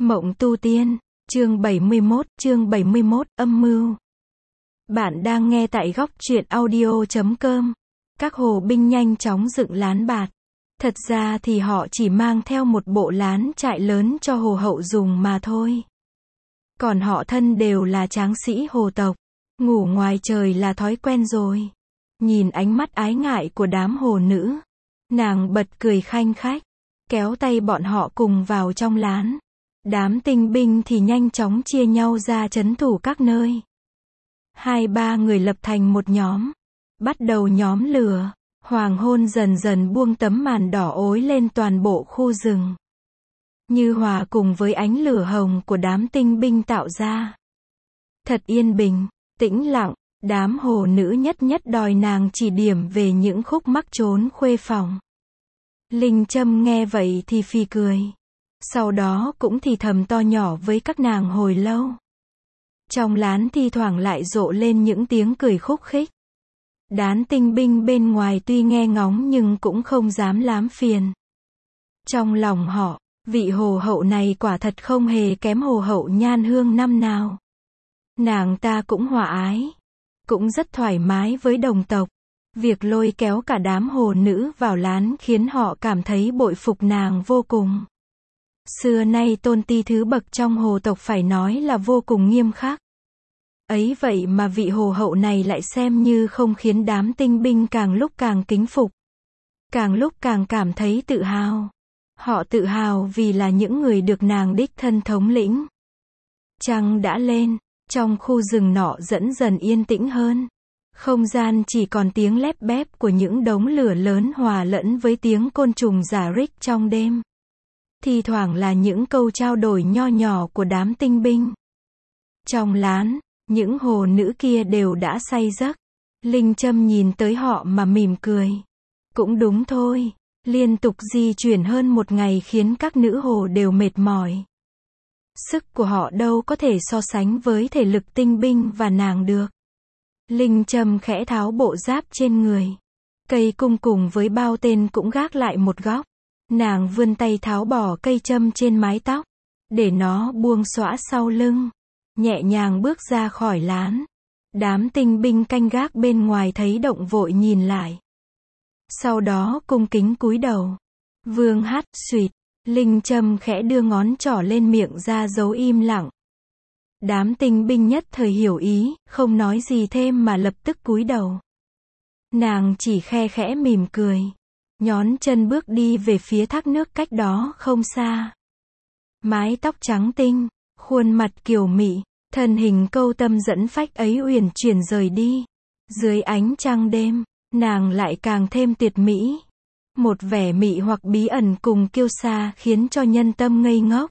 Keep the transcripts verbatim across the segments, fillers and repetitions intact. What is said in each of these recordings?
Mộng tu tiên, chương bảy mươi mốt, chương bảy mươi mốt, âm mưu. Bạn đang nghe tại góc truyện audio chấm com. Các hồ binh nhanh chóng dựng lán bạt. Thật ra thì họ chỉ mang theo một bộ lán trại lớn cho hồ hậu dùng mà thôi. Còn họ thân đều là tráng sĩ hồ tộc. Ngủ ngoài trời là thói quen rồi. Nhìn ánh mắt ái ngại của đám hồ nữ, nàng bật cười khanh khách, kéo tay bọn họ cùng vào trong lán. Đám tinh binh thì nhanh chóng chia nhau ra trấn thủ các nơi. Hai ba người lập thành một nhóm, bắt đầu nhóm lửa. Hoàng hôn dần dần buông tấm màn đỏ ối lên toàn bộ khu rừng, như hòa cùng với ánh lửa hồng của đám tinh binh tạo ra. Thật yên bình, tĩnh lặng. Đám hồ nữ nhất nhất đòi nàng chỉ điểm về những khúc mắc trốn khuê phòng. Linh Trâm nghe vậy thì phì cười. Sau đó cũng thì thầm to nhỏ với các nàng hồi lâu. Trong lán thi thoảng lại rộ lên những tiếng cười khúc khích. Đám tinh binh bên ngoài tuy nghe ngóng nhưng cũng không dám lắm phiền. Trong lòng họ, vị hồ hậu này quả thật không hề kém hồ hậu Nhan Hương năm nào. Nàng ta cũng hòa ái, cũng rất thoải mái với đồng tộc. Việc lôi kéo cả đám hồ nữ vào lán khiến họ cảm thấy bội phục nàng vô cùng. Xưa nay tôn ti thứ bậc trong hồ tộc phải nói là vô cùng nghiêm khắc. Ấy vậy mà vị hồ hậu này lại xem như không, khiến đám tinh binh càng lúc càng kính phục. Càng lúc càng cảm thấy tự hào. Họ tự hào vì là những người được nàng đích thân thống lĩnh. Trăng đã lên, trong khu rừng nọ dần dần yên tĩnh hơn. Không gian chỉ còn tiếng lép bép của những đống lửa lớn hòa lẫn với tiếng côn trùng rả rích trong đêm. Thì thoảng là những câu trao đổi nho nhỏ của đám tinh binh. Trong lán, những hồ nữ kia đều đã say giấc. Linh Trâm nhìn tới họ mà mỉm cười. Cũng đúng thôi, liên tục di chuyển hơn một ngày khiến các nữ hồ đều mệt mỏi. Sức của họ đâu có thể so sánh với thể lực tinh binh và nàng được. Linh Trâm khẽ tháo bộ giáp trên người. Cây cung cùng với bao tên cũng gác lại một góc. Nàng vươn tay tháo bỏ cây châm trên mái tóc, để nó buông xõa sau lưng. Nhẹ nhàng bước ra khỏi lán. Đám tinh binh canh gác bên ngoài thấy động vội nhìn lại. Sau đó cung kính cúi đầu. Vương hát, xuyệt. Linh Trâm khẽ đưa ngón trỏ lên miệng ra dấu im lặng. Đám tinh binh nhất thời hiểu ý, không nói gì thêm mà lập tức cúi đầu. Nàng chỉ khe khẽ mỉm cười, nhón chân bước đi về phía thác nước cách đó không xa. Mái tóc trắng tinh, khuôn mặt kiều mị, thân hình câu tâm dẫn phách ấy uyển chuyển rời đi. Dưới ánh trăng đêm, nàng lại càng thêm tuyệt mỹ. Một vẻ mị hoặc bí ẩn cùng kiêu sa khiến cho nhân tâm ngây ngốc.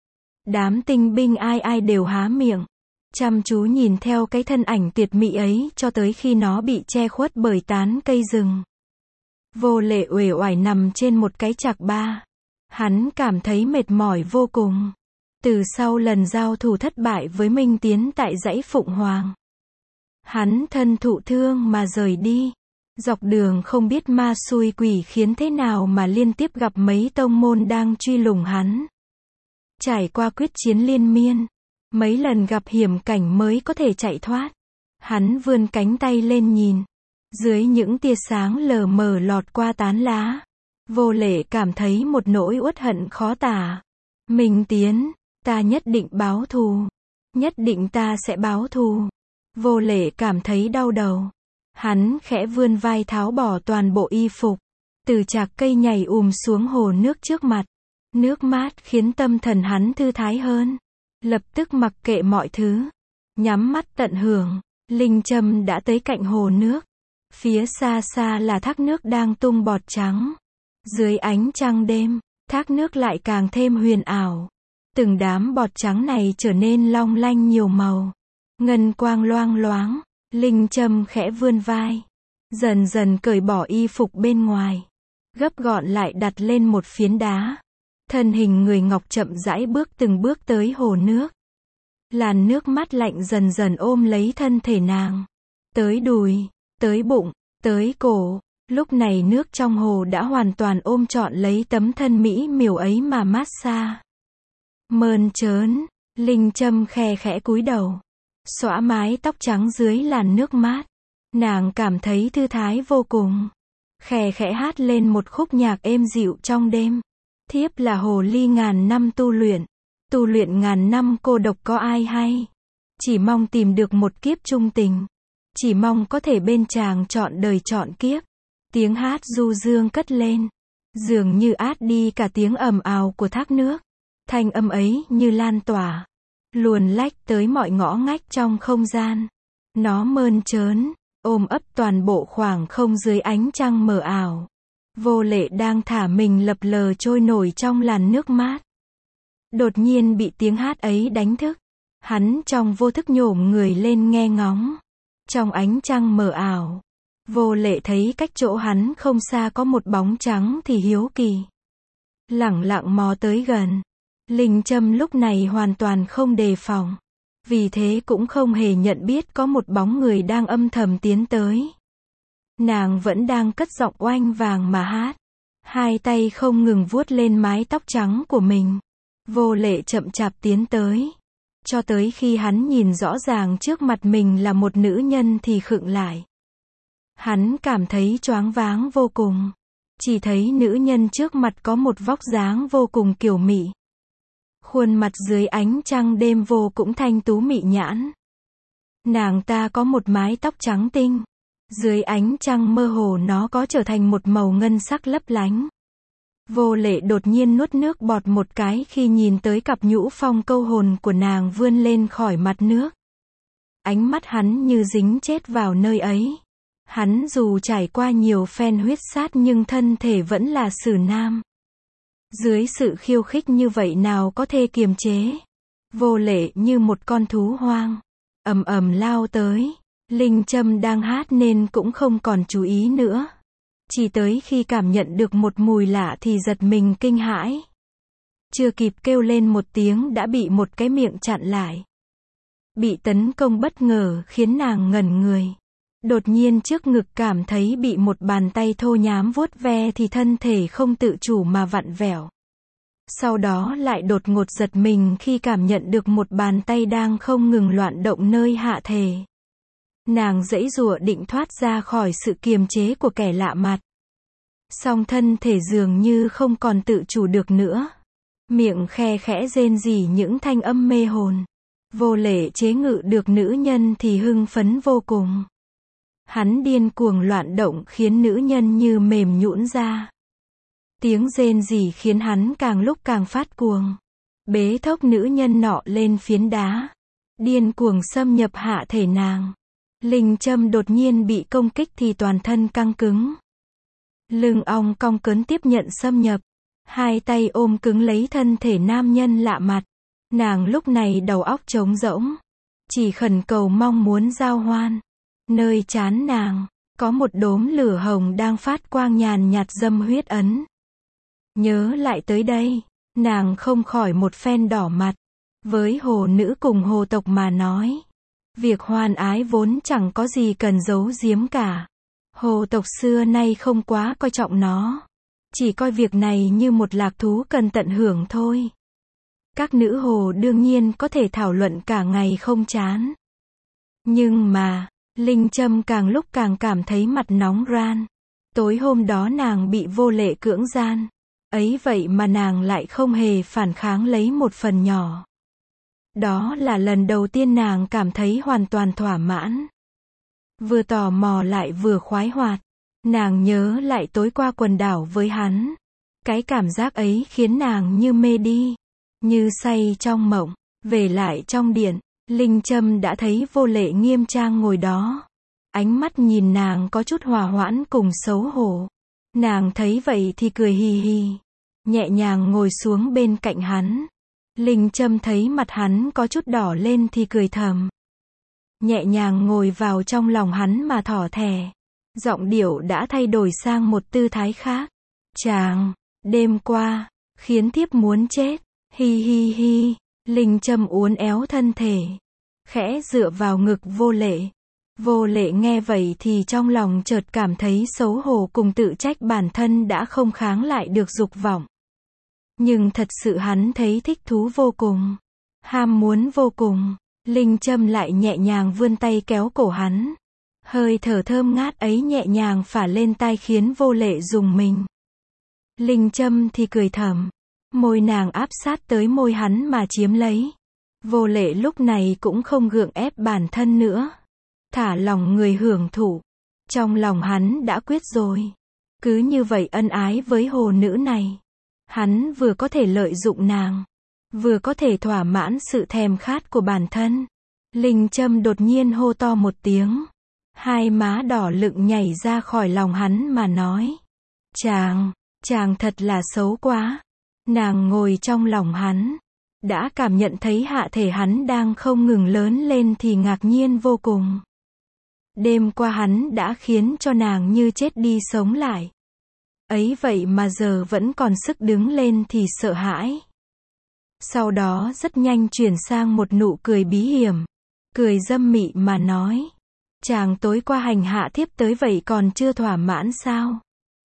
Đám tinh binh ai ai đều há miệng, chăm chú nhìn theo cái thân ảnh tuyệt mỹ ấy cho tới khi nó bị che khuất bởi tán cây rừng. Vô Lệ uể oải nằm trên một cái chạc ba. Hắn cảm thấy mệt mỏi vô cùng. Từ sau lần giao thủ thất bại với Minh Tiến tại dãy Phụng Hoàng, hắn thân thụ thương mà rời đi. Dọc đường không biết ma xui quỷ khiến thế nào mà liên tiếp gặp mấy tông môn đang truy lùng hắn. Trải qua quyết chiến liên miên, mấy lần gặp hiểm cảnh mới có thể chạy thoát. Hắn vươn cánh tay lên nhìn. Dưới những tia sáng lờ mờ lọt qua tán lá, Vô Lệ cảm thấy một nỗi uất hận khó tả. Minh Tiến, ta nhất định báo thù. Nhất định ta sẽ báo thù. Vô Lệ cảm thấy đau đầu. Hắn khẽ vươn vai tháo bỏ toàn bộ y phục. Từ chạc cây nhảy ùm xuống hồ nước trước mặt. Nước mát khiến tâm thần hắn thư thái hơn. Lập tức mặc kệ mọi thứ, nhắm mắt tận hưởng. Linh Trâm đã tới cạnh hồ nước. Phía xa xa là thác nước đang tung bọt trắng. Dưới ánh trăng đêm, thác nước lại càng thêm huyền ảo. Từng đám bọt trắng này trở nên long lanh nhiều màu, ngân quang loang loáng. Linh Trâm khẽ vươn vai, dần dần cởi bỏ y phục bên ngoài, gấp gọn lại đặt lên một phiến đá. Thân hình người ngọc chậm rãi bước từng bước tới hồ nước. Làn nước mát lạnh dần dần ôm lấy thân thể nàng. Tới đùi, tới bụng, tới cổ. Lúc này nước trong hồ đã hoàn toàn ôm trọn lấy tấm thân mỹ miều ấy mà mát xa. Mơn trớn, Linh Trâm khe khẽ cúi đầu, xõa mái tóc trắng dưới làn nước mát. Nàng cảm thấy thư thái vô cùng. Khẽ khẽ hát lên một khúc nhạc êm dịu trong đêm. Thiếp là hồ ly ngàn năm tu luyện. Tu luyện ngàn năm cô độc có ai hay. Chỉ mong tìm được một kiếp chung tình. Chỉ mong có thể bên chàng trọn đời trọn kiếp. Tiếng hát du dương cất lên. Dường như át đi cả tiếng ầm ào của thác nước. Thanh âm ấy như lan tỏa. Luồn lách tới mọi ngõ ngách trong không gian. Nó mơn trớn, ôm ấp toàn bộ khoảng không dưới ánh trăng mờ ảo. Vô Lệ đang thả mình lập lờ trôi nổi trong làn nước mát. Đột nhiên bị tiếng hát ấy đánh thức. Hắn trong vô thức nhổm người lên nghe ngóng. Trong ánh trăng mờ ảo, Vô Lệ thấy cách chỗ hắn không xa có một bóng trắng thì hiếu kỳ. Lẳng lặng mò tới gần. Linh Trâm lúc này hoàn toàn không đề phòng. Vì thế cũng không hề nhận biết có một bóng người đang âm thầm tiến tới. Nàng vẫn đang cất giọng oanh vàng mà hát. Hai tay không ngừng vuốt lên mái tóc trắng của mình. Vô Lệ chậm chạp tiến tới. Cho tới khi hắn nhìn rõ ràng trước mặt mình là một nữ nhân thì khựng lại. Hắn cảm thấy choáng váng vô cùng. Chỉ thấy nữ nhân trước mặt có một vóc dáng vô cùng kiều mị. Khuôn mặt dưới ánh trăng đêm vô cũng thanh tú mị nhãn. Nàng ta có một mái tóc trắng tinh. Dưới ánh trăng mơ hồ nó có trở thành một màu ngân sắc lấp lánh. Vô Lệ đột nhiên nuốt nước bọt một cái khi nhìn tới cặp nhũ phong câu hồn của nàng vươn lên khỏi mặt nước. Ánh mắt hắn như dính chết vào nơi ấy. Hắn dù trải qua nhiều phen huyết sát nhưng thân thể vẫn là sử nam. Dưới sự khiêu khích như vậy nào có thể kiềm chế. Vô Lệ như một con thú hoang. Ầm ầm lao tới. Linh Trâm đang hát nên cũng không còn chú ý nữa. Chỉ tới khi cảm nhận được một mùi lạ thì giật mình kinh hãi. Chưa kịp kêu lên một tiếng đã bị một cái miệng chặn lại. Bị tấn công bất ngờ khiến nàng ngẩn người. Đột nhiên trước ngực cảm thấy bị một bàn tay thô nhám vuốt ve thì thân thể không tự chủ mà vặn vẹo. Sau đó lại đột ngột giật mình khi cảm nhận được một bàn tay đang không ngừng loạn động nơi hạ thể. Nàng giãy giụa định thoát ra khỏi sự kiềm chế của kẻ lạ mặt. Song thân thể dường như không còn tự chủ được nữa. Miệng khe khẽ rên rỉ những thanh âm mê hồn. Vô Lệ chế ngự được nữ nhân thì hưng phấn vô cùng. Hắn điên cuồng loạn động khiến nữ nhân như mềm nhũn ra. Tiếng rên rỉ khiến hắn càng lúc càng phát cuồng. Bế thốc nữ nhân nọ lên phiến đá. Điên cuồng xâm nhập hạ thể nàng. Linh Trâm đột nhiên bị công kích thì toàn thân căng cứng. Lưng ong cong cớn tiếp nhận xâm nhập. Hai tay ôm cứng lấy thân thể nam nhân lạ mặt. Nàng lúc này đầu óc trống rỗng. Chỉ khẩn cầu mong muốn giao hoan. Nơi trán nàng, có một đốm lửa hồng đang phát quang nhàn nhạt dâm huyết ấn. Nhớ lại tới đây, nàng không khỏi một phen đỏ mặt. Với hồ nữ cùng hồ tộc mà nói. Việc hoan ái vốn chẳng có gì cần giấu giếm cả. Hồ tộc xưa nay không quá coi trọng nó. Chỉ coi việc này như một lạc thú cần tận hưởng thôi. Các nữ hồ đương nhiên có thể thảo luận cả ngày không chán. Nhưng mà, Linh Trâm càng lúc càng cảm thấy mặt nóng ran. Tối hôm đó nàng bị Vô Lệ cưỡng gian. Ấy vậy mà nàng lại không hề phản kháng lấy một phần nhỏ. Đó là lần đầu tiên nàng cảm thấy hoàn toàn thỏa mãn. Vừa tò mò lại vừa khoái hoạt. Nàng nhớ lại tối qua quần đảo với hắn. Cái cảm giác ấy khiến nàng như mê đi. Như say trong mộng. Về lại trong điện, Linh Trâm đã thấy Vô Lệ nghiêm trang ngồi đó. Ánh mắt nhìn nàng có chút hòa hoãn cùng xấu hổ. Nàng thấy vậy thì cười hì hì. Nhẹ nhàng ngồi xuống bên cạnh hắn. Linh Trâm thấy mặt hắn có chút đỏ lên thì cười thầm. Nhẹ nhàng ngồi vào trong lòng hắn mà thỏ thẻ. Giọng điệu đã thay đổi sang một tư thái khác. Chàng, đêm qua, khiến thiếp muốn chết. Hi hi hi. Linh Trâm uốn éo thân thể. Khẽ dựa vào ngực Vô Lệ. Vô Lệ nghe vậy thì trong lòng chợt cảm thấy xấu hổ cùng tự trách bản thân đã không kháng lại được dục vọng. Nhưng thật sự hắn thấy thích thú vô cùng. Ham muốn vô cùng. Linh Châm lại nhẹ nhàng vươn tay kéo cổ hắn. Hơi thở thơm ngát ấy nhẹ nhàng phả lên tai khiến Vô Lệ rùng mình. Linh Châm thì cười thầm. Môi nàng áp sát tới môi hắn mà chiếm lấy. Vô Lệ lúc này cũng không gượng ép bản thân nữa. Thả lòng người hưởng thụ. Trong lòng hắn đã quyết rồi. Cứ như vậy ân ái với hồ nữ này. Hắn vừa có thể lợi dụng nàng. Vừa có thể thỏa mãn sự thèm khát của bản thân. Linh Châm đột nhiên hô to một tiếng. Hai má đỏ lựng nhảy ra khỏi lòng hắn mà nói. Chàng, chàng thật là xấu quá. Nàng ngồi trong lòng hắn. Đã cảm nhận thấy hạ thể hắn đang không ngừng lớn lên thì ngạc nhiên vô cùng. Đêm qua hắn đã khiến cho nàng như chết đi sống lại. Ấy vậy mà giờ vẫn còn sức đứng lên thì sợ hãi. Sau đó rất nhanh chuyển sang một nụ cười bí hiểm. Cười dâm mị mà nói. Chàng tối qua hành hạ thiếp tới vậy còn chưa thỏa mãn sao?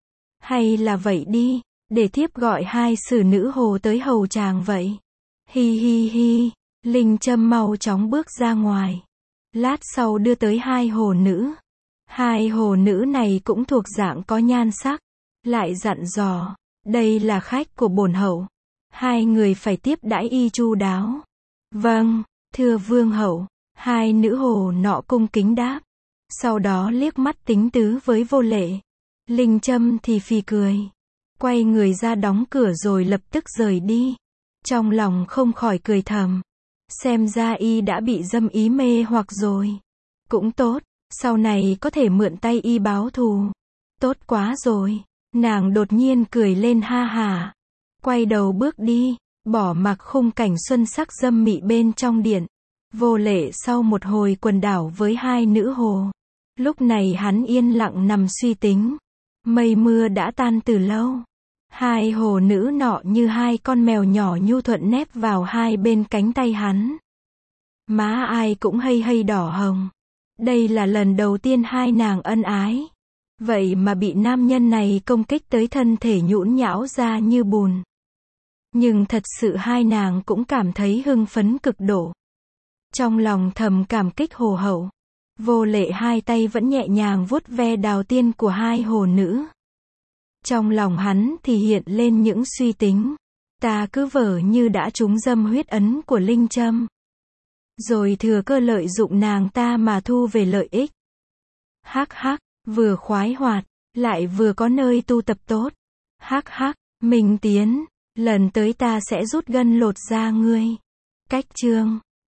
Hay là vậy đi, để thiếp gọi hai sử nữ hồ tới hầu chàng vậy. Hi hi hi, Linh Châm mau chóng bước ra ngoài. Lát sau đưa tới hai hồ nữ. Hai hồ nữ này cũng thuộc dạng có nhan sắc. Lại dặn dò, đây là khách của bổn hậu. Hai người phải tiếp đãi y chu đáo. Vâng, thưa vương hậu. Hai nữ hồ nọ cung kính đáp. Sau đó liếc mắt tính tứ với Vô Lệ. Linh Châm thì phì cười. Quay người ra đóng cửa rồi lập tức rời đi. Trong lòng không khỏi cười thầm. Xem ra y đã bị dâm ý mê hoặc rồi. Cũng tốt, sau này có thể mượn tay y báo thù. Tốt quá rồi. Nàng đột nhiên cười lên ha hả. Quay đầu bước đi, bỏ mặc khung cảnh xuân sắc dâm mị bên trong điện. Vô Lệ sau một hồi quần đảo với hai nữ hồ. Lúc này hắn yên lặng nằm suy tính. Mây mưa đã tan từ lâu. Hai hồ nữ nọ như hai con mèo nhỏ nhu thuận nép vào hai bên cánh tay hắn. Má ai cũng hây hây đỏ hồng. Đây là lần đầu tiên hai nàng ân ái. Vậy mà bị nam nhân này công kích tới thân thể nhũn nhão ra như bùn. Nhưng thật sự hai nàng cũng cảm thấy hưng phấn cực độ. Trong lòng thầm cảm kích hồ hậu. Vô Lệ hai tay vẫn nhẹ nhàng vuốt ve đào tiên của hai hồ nữ. Trong lòng hắn thì hiện lên những suy tính. Ta cứ vờ như đã trúng dâm huyết ấn của Linh Châm. Rồi thừa cơ lợi dụng nàng ta mà thu về lợi ích. Hắc hắc, vừa khoái hoạt, lại vừa có nơi tu tập tốt. Hắc hắc, Minh Tiến, lần tới ta sẽ rút gân lột da ngươi. Cách chương